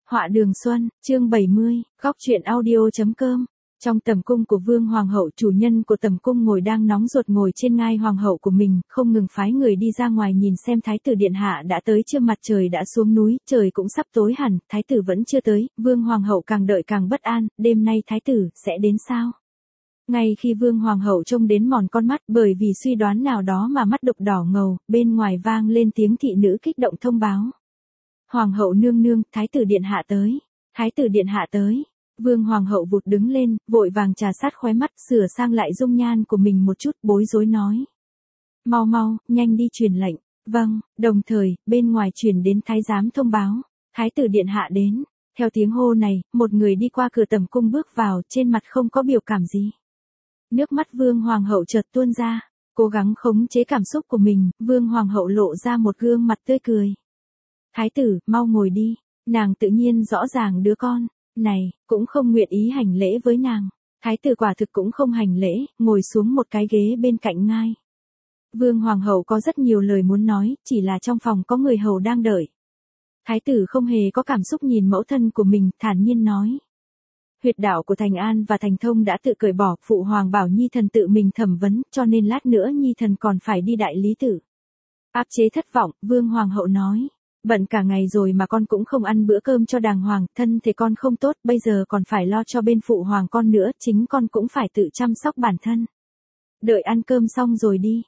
Họa Đường Xuân, chương 70, góc truyện audio.com. Trong tầm cung của Vương Hoàng hậu, chủ nhân của tầm cung ngồi đang nóng ruột ngồi trên ngai hoàng hậu của mình, không ngừng phái người đi ra ngoài nhìn xem thái tử điện hạ đã tới chưa. Mặt trời đã xuống núi, trời cũng sắp tối hẳn, thái tử vẫn chưa tới, Vương Hoàng hậu càng đợi càng bất an, đêm nay thái tử sẽ đến sao? Ngay khi Vương Hoàng hậu trông đến mòn con mắt bởi vì suy đoán nào đó mà mắt đục đỏ ngầu, bên ngoài vang lên tiếng thị nữ kích động thông báo. Hoàng hậu nương nương, thái tử điện hạ tới. Thái tử điện hạ tới. Vương Hoàng hậu vụt đứng lên, vội vàng trà sát khóe mắt, sửa sang lại dung nhan của mình một chút, bối rối nói. Mau mau, nhanh đi truyền lệnh. Vâng, đồng thời, bên ngoài truyền đến thái giám thông báo. Thái tử điện hạ đến. Theo tiếng hô này, một người đi qua cửa tầm cung bước vào, trên mặt không có biểu cảm gì. Nước mắt Vương Hoàng hậu chợt tuôn ra. Cố gắng khống chế cảm xúc của mình, Vương Hoàng hậu lộ ra một gương mặt tươi cười. Thái tử, mau ngồi đi. Nàng tự nhiên rõ ràng đứa con này cũng không nguyện ý hành lễ với nàng. Thái tử quả thực cũng không hành lễ, ngồi xuống một cái ghế bên cạnh ngai. Vương Hoàng hậu có rất nhiều lời muốn nói, chỉ là trong phòng có người hầu đang đợi. Thái tử không hề có cảm xúc nhìn mẫu thân của mình, thản nhiên nói. Huyệt đạo của Thành An và Thành Thông đã tự cởi bỏ, phụ hoàng bảo Nhi thần tự mình thẩm vấn, cho nên lát nữa Nhi thần còn phải đi đại lý tự. Áp chế thất vọng, Vương Hoàng hậu nói. Bận cả ngày rồi mà con cũng không ăn bữa cơm cho đàng hoàng, thân thể con không tốt, bây giờ còn phải lo cho bên phụ hoàng con nữa, chính con cũng phải tự chăm sóc bản thân. Đợi ăn cơm xong rồi đi.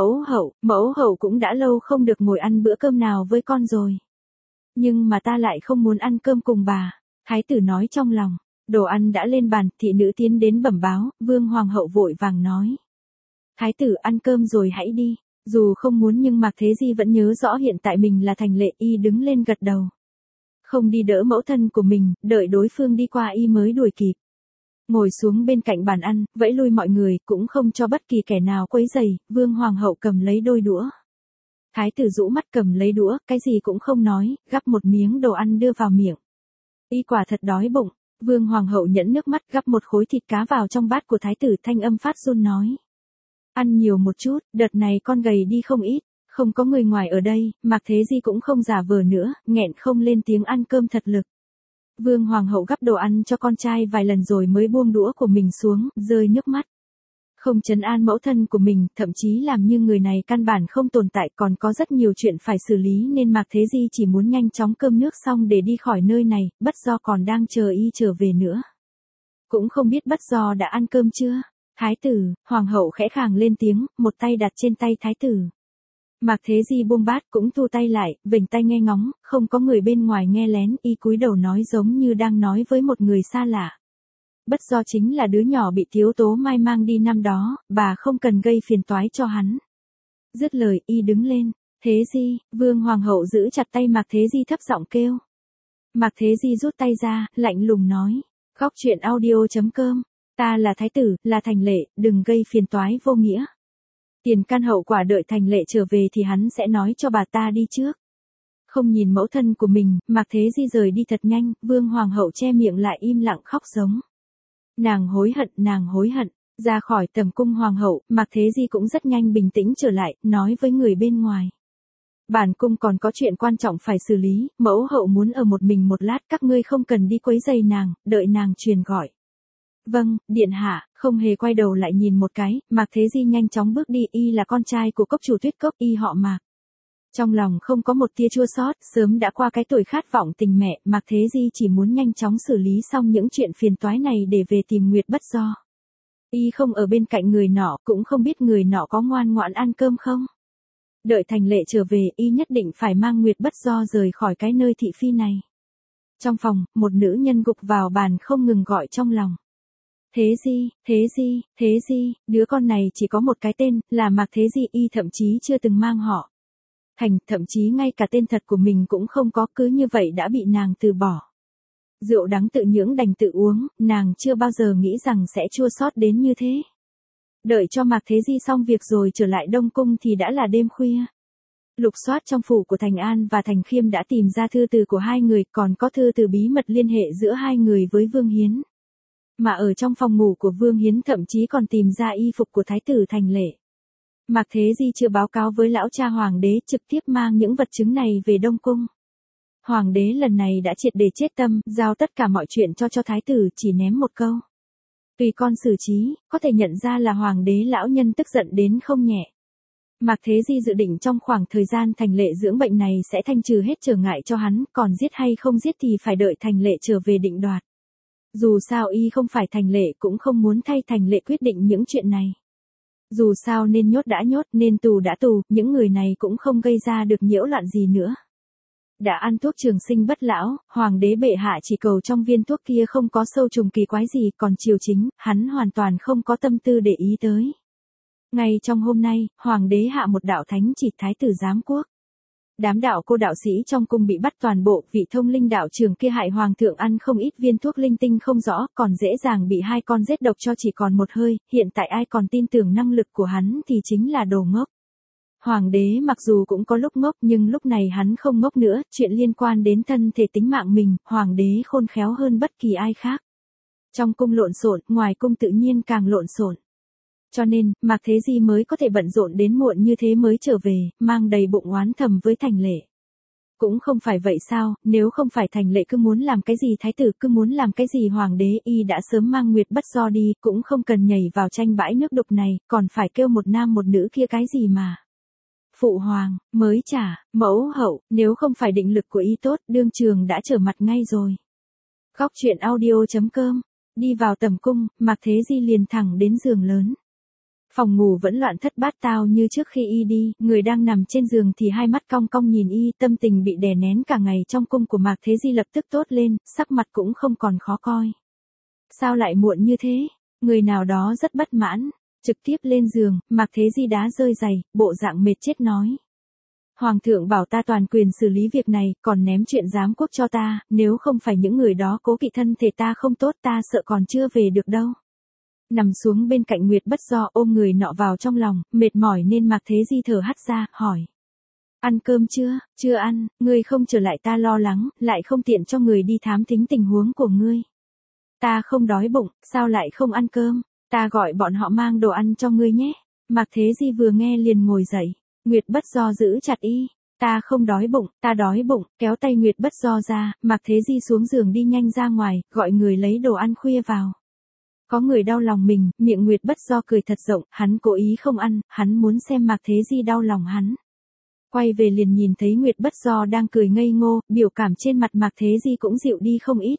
Mẫu hậu cũng đã lâu không được ngồi ăn bữa cơm nào với con rồi. Nhưng mà ta lại không muốn ăn cơm cùng bà. Thái tử nói trong lòng. Đồ ăn đã lên bàn, thị nữ tiến đến bẩm báo, Vương Hoàng hậu vội vàng nói. Thái tử ăn cơm rồi hãy đi. Dù không muốn nhưng Mạc Thế Di vẫn nhớ rõ hiện tại mình là thành lệ, y đứng lên gật đầu. Không đi đỡ mẫu thân của mình, đợi đối phương đi qua y mới đuổi kịp. Ngồi xuống bên cạnh bàn ăn, vẫy lui mọi người, cũng không cho bất kỳ kẻ nào quấy rầy. Vương Hoàng hậu cầm lấy đôi đũa. Thái tử rũ mắt cầm lấy đũa, cái gì cũng không nói, gắp một miếng đồ ăn đưa vào miệng. Y quả thật đói bụng. Vương Hoàng hậu nhẫn nước mắt gắp một khối thịt cá vào trong bát của thái tử, thanh âm phát run nói. Ăn nhiều một chút, đợt này con gầy đi không ít, không có người ngoài ở đây, Mạc Thế Di cũng không giả vờ nữa, nghẹn không lên tiếng ăn cơm thật lực. Vương Hoàng hậu gắp đồ ăn cho con trai vài lần rồi mới buông đũa của mình xuống, rơi nước mắt. Không trấn an mẫu thân của mình, thậm chí làm như người này căn bản không tồn tại, còn có rất nhiều chuyện phải xử lý nên Mạc Thế Di chỉ muốn nhanh chóng cơm nước xong để đi khỏi nơi này, Bất Do còn đang chờ y trở về nữa. Cũng không biết Bất Do đã ăn cơm chưa? Thái tử, Hoàng hậu khẽ khàng lên tiếng, một tay đặt trên tay thái tử. Mạc Thế Di buông bát cũng thu tay lại, vểnh tai nghe ngóng, không có người bên ngoài nghe lén, y cúi đầu nói giống như đang nói với một người xa lạ. Bất Do chính là đứa nhỏ bị Tiếu Tố Mai mang đi năm đó, bà không cần gây phiền toái cho hắn. Dứt lời, y đứng lên. Thế Di, Vương Hoàng hậu giữ chặt tay Mạc Thế Di thấp giọng kêu. Mạc Thế Di rút tay ra, lạnh lùng nói. Góc truyện audio.com. Ta là thái tử, là thành lệ, đừng gây phiền toái vô nghĩa. Tiền căn hậu quả đợi thành lệ trở về thì hắn sẽ nói cho bà ta đi trước. Không nhìn mẫu thân của mình, Mạc Thế Di rời đi thật nhanh, Vương Hoàng hậu che miệng lại im lặng khóc giống. Nàng hối hận, ra khỏi tầm cung Hoàng hậu, Mạc Thế Di cũng rất nhanh bình tĩnh trở lại, nói với người bên ngoài. Bản cung còn có chuyện quan trọng phải xử lý, mẫu hậu muốn ở một mình một lát, các ngươi không cần đi quấy rầy nàng, đợi nàng truyền gọi. Vâng, điện hạ, không hề quay đầu lại nhìn một cái, Mạc Thế Di nhanh chóng bước đi, y là con trai của cốc chủ Tuyết Cốc, y họ Mạc. Trong lòng không có một tia chua xót, sớm đã qua cái tuổi khát vọng tình mẹ, Mạc Thế Di chỉ muốn nhanh chóng xử lý xong những chuyện phiền toái này để về tìm Nguyệt Bất Do. Y không ở bên cạnh người nọ, cũng không biết người nọ có ngoan ngoãn ăn cơm không. Đợi thành lệ trở về, y nhất định phải mang Nguyệt Bất Do rời khỏi cái nơi thị phi này. Trong phòng, một nữ nhân gục vào bàn không ngừng gọi trong lòng. Thế Di, đứa con này chỉ có một cái tên, là Mạc Thế Di, y thậm chí chưa từng mang họ. Thậm chí ngay cả tên thật của mình cũng không có, cứ như vậy đã bị nàng từ bỏ. Rượu đắng tự nhưỡng đành tự uống, nàng chưa bao giờ nghĩ rằng sẽ chua xót đến như thế. Đợi cho Mạc Thế Di xong việc rồi trở lại Đông Cung thì đã là đêm khuya. Lục soát trong phủ của Thành An và Thành Khiêm đã tìm ra thư từ của hai người, còn có thư từ bí mật liên hệ giữa hai người với Vương Hiến. Mà ở trong phòng ngủ của Vương Hiến thậm chí còn tìm ra y phục của Thái tử Thành Lệ. Mạc Thế Di chưa báo cáo với lão cha hoàng đế, trực tiếp mang những vật chứng này về Đông Cung. Hoàng đế lần này đã triệt để chết tâm, giao tất cả mọi chuyện cho thái tử, chỉ ném một câu. Tùy con xử trí, có thể nhận ra là hoàng đế lão nhân tức giận đến không nhẹ. Mạc Thế Di dự định trong khoảng thời gian Thành Lệ dưỡng bệnh này sẽ thanh trừ hết trở ngại cho hắn, còn giết hay không giết thì phải đợi Thành Lệ trở về định đoạt. Dù sao y không phải Thành Lệ cũng không muốn thay Thành Lệ quyết định những chuyện này. Dù sao nên nhốt đã nhốt, nên tù đã tù, những người này cũng không gây ra được nhiễu loạn gì nữa. Đã ăn thuốc trường sinh bất lão, hoàng đế bệ hạ chỉ cầu trong viên thuốc kia không có sâu trùng kỳ quái gì, còn triều chính, hắn hoàn toàn không có tâm tư để ý tới. Ngay trong hôm nay, hoàng đế hạ một đạo thánh chỉ thái tử giám quốc. Đám đạo cô đạo sĩ trong cung bị bắt toàn bộ, vị thông linh đạo trưởng kia hại hoàng thượng ăn không ít viên thuốc linh tinh không rõ, còn dễ dàng bị 2 con rết độc cho chỉ còn một hơi, hiện tại ai còn tin tưởng năng lực của hắn thì chính là đồ ngốc. Hoàng đế mặc dù cũng có lúc ngốc nhưng lúc này hắn không ngốc nữa, chuyện liên quan đến thân thể tính mạng mình, hoàng đế khôn khéo hơn bất kỳ ai khác. Trong cung lộn xộn, ngoài cung tự nhiên càng lộn xộn. Cho nên, Mạc Thế Di mới có thể bận rộn đến muộn như thế mới trở về, mang đầy bụng oán thầm với Thành Lệ. Cũng không phải vậy sao, nếu không phải Thành Lệ cứ muốn làm cái gì thái tử, cứ muốn làm cái gì hoàng đế, y đã sớm mang Nguyệt Bất Do đi, cũng không cần nhảy vào tranh bãi nước đục này, còn phải kêu một nam một nữ kia cái gì mà. Phụ hoàng, mới trả, mẫu hậu, nếu không phải định lực của y tốt, đương trường đã trở mặt ngay rồi. Góc truyện audio.com, đi vào tầm cung, Mạc Thế Di liền thẳng đến giường lớn. Phòng ngủ vẫn loạn thất bát tao như trước khi y đi, người đang nằm trên giường thì hai mắt cong cong nhìn y, tâm tình bị đè nén cả ngày trong cung của Mạc Thế Di lập tức tốt lên, sắc mặt cũng không còn khó coi. Sao lại muộn như thế? Người nào đó rất bất mãn. Trực tiếp lên giường, Mạc Thế Di đá rơi giày, bộ dạng mệt chết nói. Hoàng thượng bảo ta toàn quyền xử lý việc này, còn ném chuyện giám quốc cho ta, nếu không phải những người đó cố kỵ thân thể ta không tốt ta sợ còn chưa về được đâu. Nằm xuống bên cạnh Nguyệt Bất Do ôm người nọ vào trong lòng, mệt mỏi nên Mạc Thế Di thở hắt ra, hỏi. Ăn cơm chưa? Chưa ăn, ngươi không trở lại ta lo lắng, lại không tiện cho người đi thám thính tình huống của ngươi. Ta không đói bụng, sao lại không ăn cơm? Ta gọi bọn họ mang đồ ăn cho ngươi nhé. Mạc Thế Di vừa nghe liền ngồi dậy. Nguyệt Bất Do giữ chặt y. Ta không đói bụng, ta đói bụng, kéo tay Nguyệt Bất Do ra, Mạc Thế Di xuống giường đi nhanh ra ngoài, gọi người lấy đồ ăn khuya vào. Có người đau lòng mình, miệng Nguyệt Bất Do cười thật rộng, hắn cố ý không ăn, hắn muốn xem Mạc Thế Di đau lòng hắn. Quay về liền nhìn thấy Nguyệt Bất Do đang cười ngây ngô, biểu cảm trên mặt Mạc Thế Di cũng dịu đi không ít.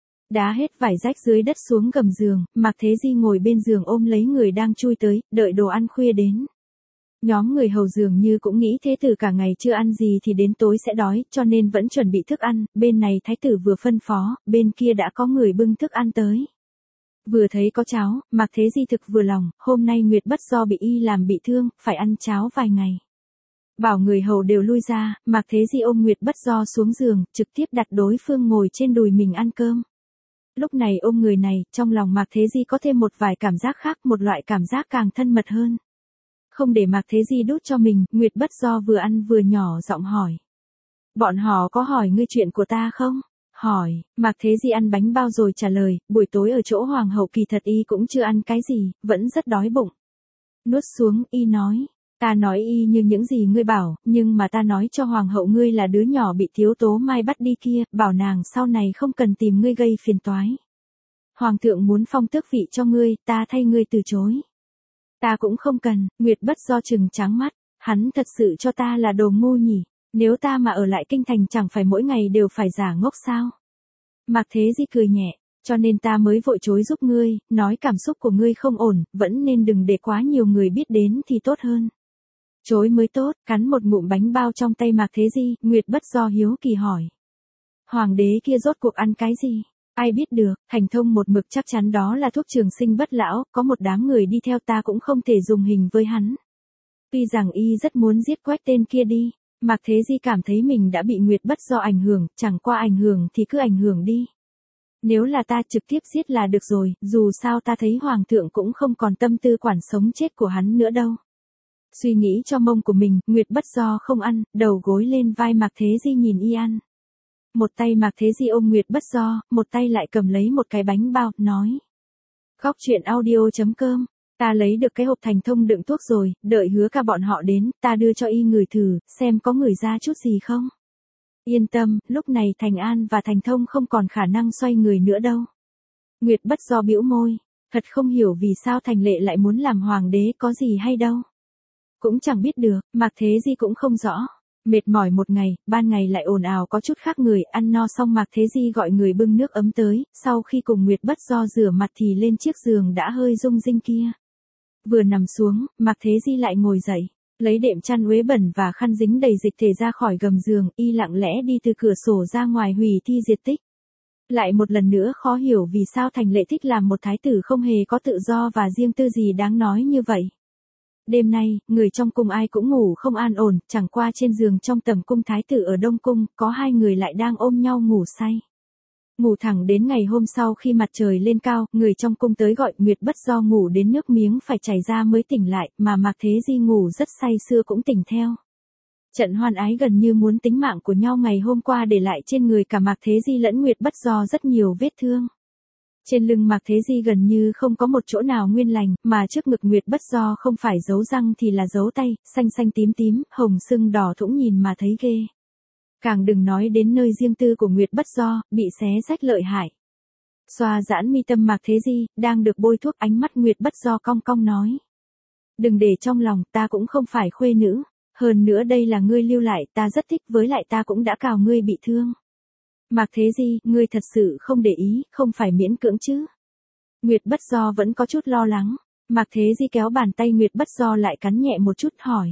Đá hết vải rách dưới đất xuống gầm giường, Mạc Thế Di ngồi bên giường ôm lấy người đang chui tới, đợi đồ ăn khuya đến. Nhóm người hầu dường như cũng nghĩ thế tử cả ngày chưa ăn gì thì đến tối sẽ đói, cho nên vẫn chuẩn bị thức ăn, bên này thái tử vừa phân phó, bên kia đã có người bưng thức ăn tới. Vừa thấy có cháo, Mạc Thế Di thực vừa lòng, hôm nay Nguyệt Bất Do bị y làm bị thương, phải ăn cháo vài ngày. Bảo người hầu đều lui ra, Mạc Thế Di ôm Nguyệt Bất Do xuống giường, trực tiếp đặt đối phương ngồi trên đùi mình ăn cơm. Lúc này ôm người này, trong lòng Mạc Thế Di có thêm một vài cảm giác khác, một loại cảm giác càng thân mật hơn. Không để Mạc Thế Di đút cho mình, Nguyệt Bất Do vừa ăn vừa nhỏ giọng hỏi. Bọn họ có hỏi ngươi chuyện của ta không? Hỏi, Mạc Thế Di ăn bánh bao rồi trả lời, buổi tối ở chỗ hoàng hậu kỳ thật y cũng chưa ăn cái gì, vẫn rất đói bụng. Nuốt xuống, y nói. Ta nói y như những gì ngươi bảo, nhưng mà ta nói cho hoàng hậu ngươi là đứa nhỏ bị Thiếu Tố Mai bắt đi kia, bảo nàng sau này không cần tìm ngươi gây phiền toái. Hoàng thượng muốn phong tước vị cho ngươi, ta thay ngươi từ chối. Ta cũng không cần, Nguyệt Bất Do trừng tráng mắt, hắn thật sự cho ta là đồ ngu nhỉ, nếu ta mà ở lại kinh thành chẳng phải mỗi ngày đều phải giả ngốc sao. Mạc Thế Di cười nhẹ, cho nên ta mới vội chối giúp ngươi, nói cảm xúc của ngươi không ổn, vẫn nên đừng để quá nhiều người biết đến thì tốt hơn. Chối mới tốt, cắn một ngụm bánh bao trong tay Mạc Thế Di, Nguyệt Bất Do hiếu kỳ hỏi. Hoàng đế kia rốt cuộc ăn cái gì? Ai biết được, Hành Thông một mực chắc chắn đó là thuốc trường sinh bất lão, có một đám người đi theo ta cũng không thể dùng hình với hắn. Tuy rằng y rất muốn giết Quách tên kia đi, Mạc Thế Di cảm thấy mình đã bị Nguyệt Bất Do ảnh hưởng, chẳng qua ảnh hưởng thì cứ ảnh hưởng đi. Nếu là ta trực tiếp giết là được rồi, dù sao ta thấy Hoàng thượng cũng không còn tâm tư quản sống chết của hắn nữa đâu. Suy nghĩ cho mông của mình, Nguyệt Bất Do không ăn, đầu gối lên vai Mạc Thế Di nhìn y ăn. Một tay Mạc Thế Di ôm Nguyệt Bất Do, một tay lại cầm lấy một cái bánh bao, nói. Góc truyện audio.com, ta lấy được cái hộp Thành Thông đựng thuốc rồi, đợi Hứa Ca bọn họ đến, ta đưa cho y ngửi thử, xem có ngửi ra chút gì không. Yên tâm, lúc này Thành An và Thành Thông không còn khả năng xoay người nữa đâu. Nguyệt Bất Do bĩu môi, thật không hiểu vì sao Thành Lệ lại muốn làm hoàng đế, có gì hay đâu. Cũng chẳng biết được, Mạc Thế Di cũng không rõ. Mệt mỏi một ngày, ban ngày lại ồn ào có chút khác người, ăn no xong Mạc Thế Di gọi người bưng nước ấm tới, sau khi cùng Nguyệt Bất Do rửa mặt thì lên chiếc giường đã hơi rung rinh kia. Vừa nằm xuống, Mạc Thế Di lại ngồi dậy, lấy đệm chăn uế bẩn và khăn dính đầy dịch thể ra khỏi gầm giường, y lặng lẽ đi từ cửa sổ ra ngoài hủy thi diệt tích. Lại một lần nữa khó hiểu vì sao Thành Lệ thích làm một thái tử không hề có tự do và riêng tư gì đáng nói như vậy. Đêm nay, người trong cung ai cũng ngủ không an ổn, chẳng qua trên giường trong tầm cung thái tử ở Đông Cung, có hai người lại đang ôm nhau ngủ say. Ngủ thẳng đến ngày hôm sau khi mặt trời lên cao, người trong cung tới gọi Nguyệt Bất Do ngủ đến nước miếng phải chảy ra mới tỉnh lại, mà Mạc Thế Di ngủ rất say sưa cũng tỉnh theo. Trận hoan ái gần như muốn tính mạng của nhau ngày hôm qua để lại trên người cả Mạc Thế Di lẫn Nguyệt Bất Do rất nhiều vết thương. Trên lưng Mạc Thế Di gần như không có một chỗ nào nguyên lành, mà trước ngực Nguyệt Bất Do không phải dấu răng thì là dấu tay, xanh xanh tím tím, hồng sưng đỏ thũng nhìn mà thấy ghê. Càng đừng nói đến nơi riêng tư của Nguyệt Bất Do, bị xé rách lợi hại. Xoa giãn mi tâm Mạc Thế Di, đang được bôi thuốc, ánh mắt Nguyệt Bất Do cong cong nói. Đừng để trong lòng, ta cũng không phải khuê nữ. Hơn nữa đây là ngươi lưu lại, ta rất thích, với lại ta cũng đã cào ngươi bị thương. Mạc Thế Di, ngươi thật sự không để ý, không phải miễn cưỡng chứ. Nguyệt Bất Do vẫn có chút lo lắng. Mạc Thế Di kéo bàn tay Nguyệt Bất Do lại cắn nhẹ một chút hỏi.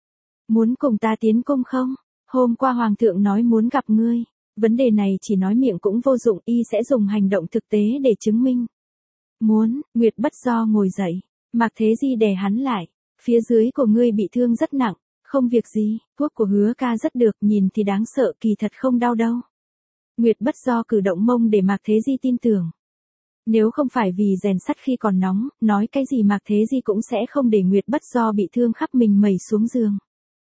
Muốn cùng ta tiến cung không? Hôm qua Hoàng thượng nói muốn gặp ngươi. Vấn đề này chỉ nói miệng cũng vô dụng, y sẽ dùng hành động thực tế để chứng minh. Muốn, Nguyệt Bất Do ngồi dậy. Mạc Thế Di đè hắn lại. Phía dưới của ngươi bị thương rất nặng. Không việc gì, thuốc của Hứa ca rất được, nhìn thì đáng sợ, kỳ thật không đau đâu. Nguyệt Bất Do cử động mông để Mạc Thế Di tin tưởng. Nếu không phải vì rèn sắt khi còn nóng, nói cái gì Mạc Thế Di cũng sẽ không để Nguyệt Bất Do bị thương khắp mình mẩy xuống giường.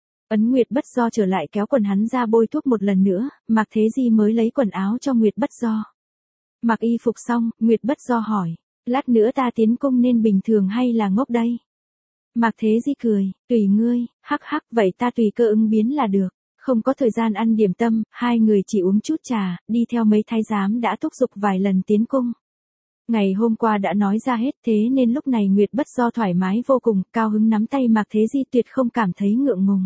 Ấn Nguyệt Bất Do trở lại kéo quần hắn ra bôi thuốc một lần nữa, Mạc Thế Di mới lấy quần áo cho Nguyệt Bất Do. Mặc y phục xong, Nguyệt Bất Do hỏi, lát nữa ta tiến cung nên bình thường hay là ngốc đây? Mạc Thế Di cười, tùy ngươi, hắc hắc, vậy ta tùy cơ ứng biến là được. Không có thời gian ăn điểm tâm, hai người chỉ uống chút trà, đi theo mấy thái giám đã thúc giục vài lần tiến cung. Ngày hôm qua đã nói ra hết, thế nên lúc này Nguyệt Bất Do thoải mái vô cùng, cao hứng nắm tay Mạc Thế Di, tuyệt không cảm thấy ngượng ngùng.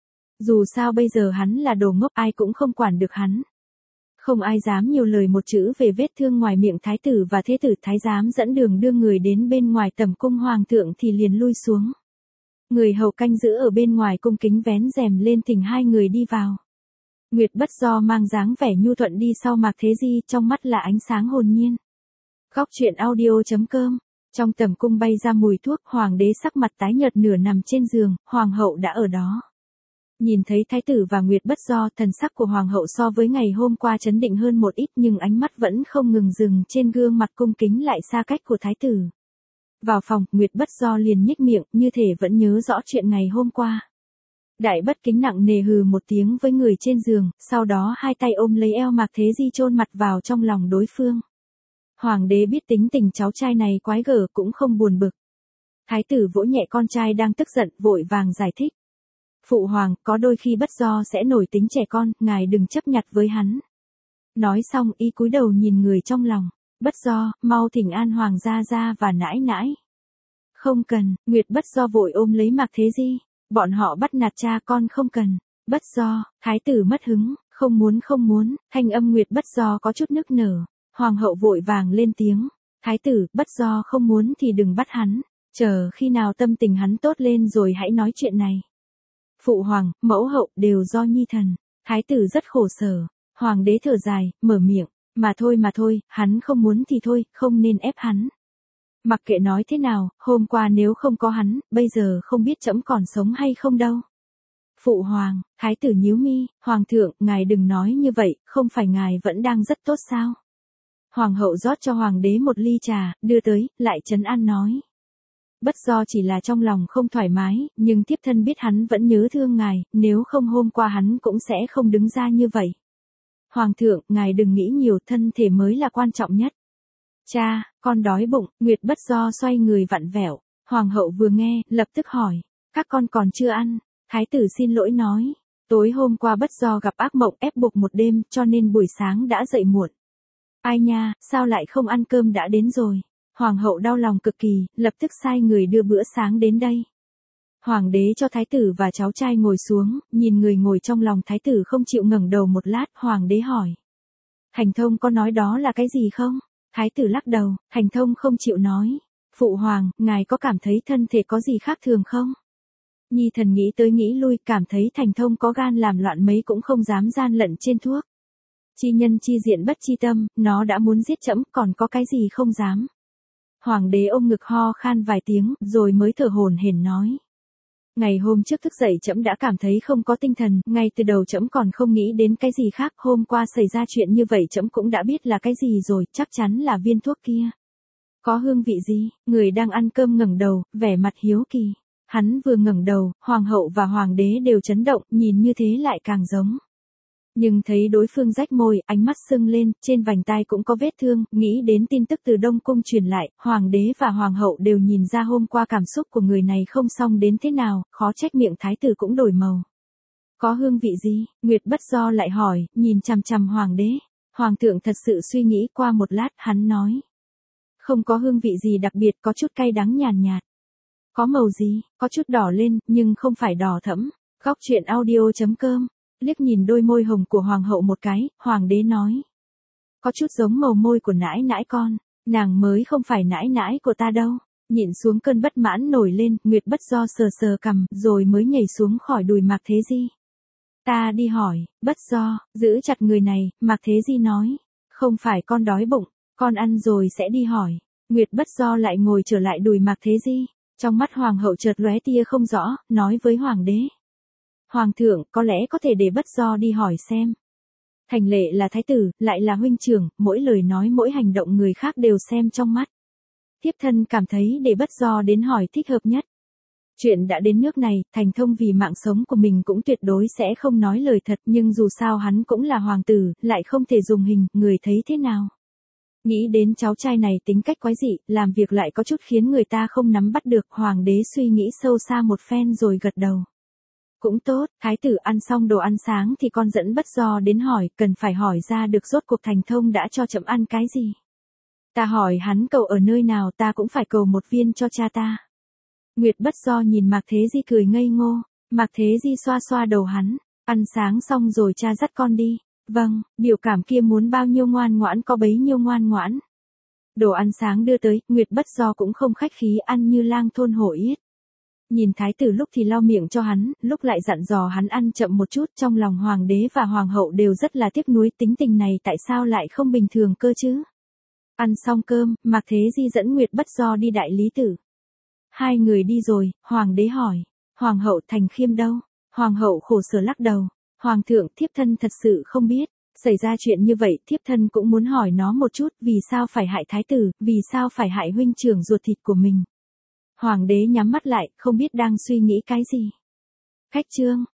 Dù sao bây giờ hắn là đồ ngốc, ai cũng không quản được hắn. Không ai dám nhiều lời một chữ về vết thương ngoài miệng thái tử và thế tử. Thái giám dẫn đường đưa người đến bên ngoài tầm cung hoàng thượng thì liền lui xuống. Người hầu canh giữ ở bên ngoài cung kính vén rèm lên thỉnh hai người đi vào. Nguyệt Bất Do mang dáng vẻ nhu thuận đi sau Mạc Thế Di, trong mắt là ánh sáng hồn nhiên. Góc truyện audio.com. Trong tầm cung bay ra mùi thuốc, hoàng đế sắc mặt tái nhợt nửa nằm trên giường, hoàng hậu đã ở đó. Nhìn thấy thái tử và Nguyệt Bất Do, thần sắc của hoàng hậu so với ngày hôm qua trấn định hơn một ít, nhưng ánh mắt vẫn không ngừng dừng trên gương mặt cung kính lại xa cách của thái tử. Vào phòng, Nguyệt Bất Do liền nhếch miệng, như thể vẫn nhớ rõ chuyện ngày hôm qua. Đại Bất Kính nặng nề hừ một tiếng với người trên giường, sau đó hai tay ôm lấy eo Mạc Thế Di chôn mặt vào trong lòng đối phương. Hoàng đế biết tính tình cháu trai này quái gở cũng không buồn bực. Thái tử vỗ nhẹ con trai đang tức giận, vội vàng giải thích. Phụ hoàng, có đôi khi Bất Do sẽ nổi tính trẻ con, ngài đừng chấp nhặt với hắn. Nói xong y cúi đầu nhìn người trong lòng. Bất Do, mau thỉnh an hoàng gia gia và nãi nãi. Không cần, Nguyệt Bất Do vội ôm lấy Mạc Thế Di. Bọn họ bắt nạt cha con, không cần. Bất Do, thái tử mất hứng, không muốn, thanh âm Nguyệt Bất Do có chút nức nở. Hoàng hậu vội vàng lên tiếng. Thái tử, Bất Do không muốn thì đừng bắt hắn. Chờ khi nào tâm tình hắn tốt lên rồi hãy nói chuyện này. Phụ hoàng, mẫu hậu, đều do nhi thần. Thái tử rất khổ sở. Hoàng đế thở dài, mở miệng. Mà thôi, hắn không muốn thì thôi, không nên ép hắn. Mặc kệ nói thế nào, hôm qua nếu không có hắn, bây giờ không biết trẫm còn sống hay không đâu. Phụ hoàng, thái tử nhíu mi, hoàng thượng, ngài đừng nói như vậy, không phải ngài vẫn đang rất tốt sao? Hoàng hậu rót cho hoàng đế một ly trà, đưa tới, lại trấn an nói. Bất Do chỉ là trong lòng không thoải mái, nhưng thiếp thân biết hắn vẫn nhớ thương ngài, nếu không hôm qua hắn cũng sẽ không đứng ra như vậy. Hoàng thượng, ngài đừng nghĩ nhiều, thân thể mới là quan trọng nhất. Cha, con đói bụng. Nguyệt Bất Do xoay người vặn vẹo. Hoàng hậu vừa nghe, lập tức hỏi. Các con còn chưa ăn. Thái tử xin lỗi nói. Tối hôm qua bất do gặp ác mộng ép buộc một đêm cho nên buổi sáng đã dậy muộn. Ai nha, sao lại không ăn cơm đã đến rồi. Hoàng hậu đau lòng cực kỳ, lập tức sai người đưa bữa sáng đến đây. Hoàng đế cho thái tử và cháu trai ngồi xuống, nhìn người ngồi trong lòng thái tử không chịu ngẩng đầu một lát, hoàng đế hỏi. Thành Thông có nói đó là cái gì không? Thái tử lắc đầu, Thành Thông không chịu nói. Phụ hoàng, ngài có cảm thấy thân thể có gì khác thường không? Nhi thần nghĩ tới nghĩ lui, cảm thấy Thành Thông có gan làm loạn mấy cũng không dám gian lận trên thuốc. Chi nhân chi diện bất chi tâm, nó đã muốn giết trẫm còn có cái gì không dám. Hoàng đế ôm ngực ho khan vài tiếng, rồi mới thở hổn hển nói. Ngày hôm trước thức dậy trẫm đã cảm thấy không có tinh thần, ngay từ đầu trẫm còn không nghĩ đến cái gì khác, hôm qua xảy ra chuyện như vậy trẫm cũng đã biết là cái gì rồi, chắc chắn là viên thuốc kia. Có hương vị gì? Người đang ăn cơm ngẩng đầu, vẻ mặt hiếu kỳ. Hắn vừa ngẩng đầu, hoàng hậu và hoàng đế đều chấn động, nhìn như thế lại càng giống. Nhưng thấy đối phương rách môi, ánh mắt sưng lên, trên vành tai cũng có vết thương, nghĩ đến tin tức từ Đông Cung truyền lại, hoàng đế và hoàng hậu đều nhìn ra hôm qua cảm xúc của người này không xong đến thế nào, khó trách miệng thái tử cũng đổi màu. Có hương vị gì? Nguyệt Bất Do lại hỏi, nhìn chằm chằm hoàng đế. Hoàng thượng thật sự suy nghĩ qua một lát, hắn nói. Không có hương vị gì đặc biệt, có chút cay đắng nhàn nhạt. Có màu gì? Có chút đỏ lên, nhưng không phải đỏ thẫm. Góc truyện audio.com. Liếc nhìn đôi môi hồng của hoàng hậu một cái, hoàng đế nói. Có chút giống màu môi của nãi nãi con, nàng mới không phải nãi nãi của ta đâu. Nhịn xuống cơn bất mãn nổi lên, Nguyệt Bất Do sờ sờ cằm, rồi mới nhảy xuống khỏi đùi Mạc Thế Di. Ta đi hỏi, Bất Do, giữ chặt người này, Mạc Thế Di nói. Không phải con đói bụng, con ăn rồi sẽ đi hỏi. Nguyệt Bất Do lại ngồi trở lại đùi Mạc Thế Di. Trong mắt hoàng hậu chợt lóe tia không rõ, nói với hoàng đế. Hoàng thượng, có lẽ có thể để Bất Do đi hỏi xem. Thành Lệ là thái tử, lại là huynh trưởng, mỗi lời nói mỗi hành động người khác đều xem trong mắt. Thiếp thân cảm thấy để Bất Do đến hỏi thích hợp nhất. Chuyện đã đến nước này, Thành Thông vì mạng sống của mình cũng tuyệt đối sẽ không nói lời thật, nhưng dù sao hắn cũng là hoàng tử, lại không thể dùng hình, người thấy thế nào? Nghĩ đến cháu trai này tính cách quái dị, làm việc lại có chút khiến người ta không nắm bắt được, hoàng đế suy nghĩ sâu xa một phen rồi gật đầu. Cũng tốt, thái tử ăn xong đồ ăn sáng thì con dẫn Bất Do đến hỏi, cần phải hỏi ra được rốt cuộc Thành Thông đã cho trẫm ăn cái gì. Ta hỏi hắn cầu ở nơi nào ta cũng phải cầu một viên cho cha ta. Nguyệt Bất Do nhìn Mạc Thế Di cười ngây ngô, Mạc Thế Di xoa xoa đầu hắn, ăn sáng xong rồi cha dắt con đi. Vâng, biểu cảm kia muốn bao nhiêu ngoan ngoãn có bấy nhiêu ngoan ngoãn. Đồ ăn sáng đưa tới, Nguyệt Bất Do cũng không khách khí ăn như lang thôn hổ yết. Nhìn thái tử lúc thì lau miệng cho hắn, lúc lại dặn dò hắn ăn chậm một chút, trong lòng hoàng đế và hoàng hậu đều rất là tiếc nuối, tính tình này tại sao lại không bình thường cơ chứ. Ăn xong cơm, Mạc Thế Di dẫn Nguyệt Bất Do đi đại lý tự. Hai người đi rồi, hoàng đế hỏi, hoàng hậu Thành Khiêm đâu? Hoàng hậu khổ sở lắc đầu, hoàng thượng thiếp thân thật sự không biết, xảy ra chuyện như vậy thiếp thân cũng muốn hỏi nó một chút, vì sao phải hại thái tử, vì sao phải hại huynh trưởng ruột thịt của mình. Hoàng đế nhắm mắt lại, không biết đang suy nghĩ cái gì. Khách chương.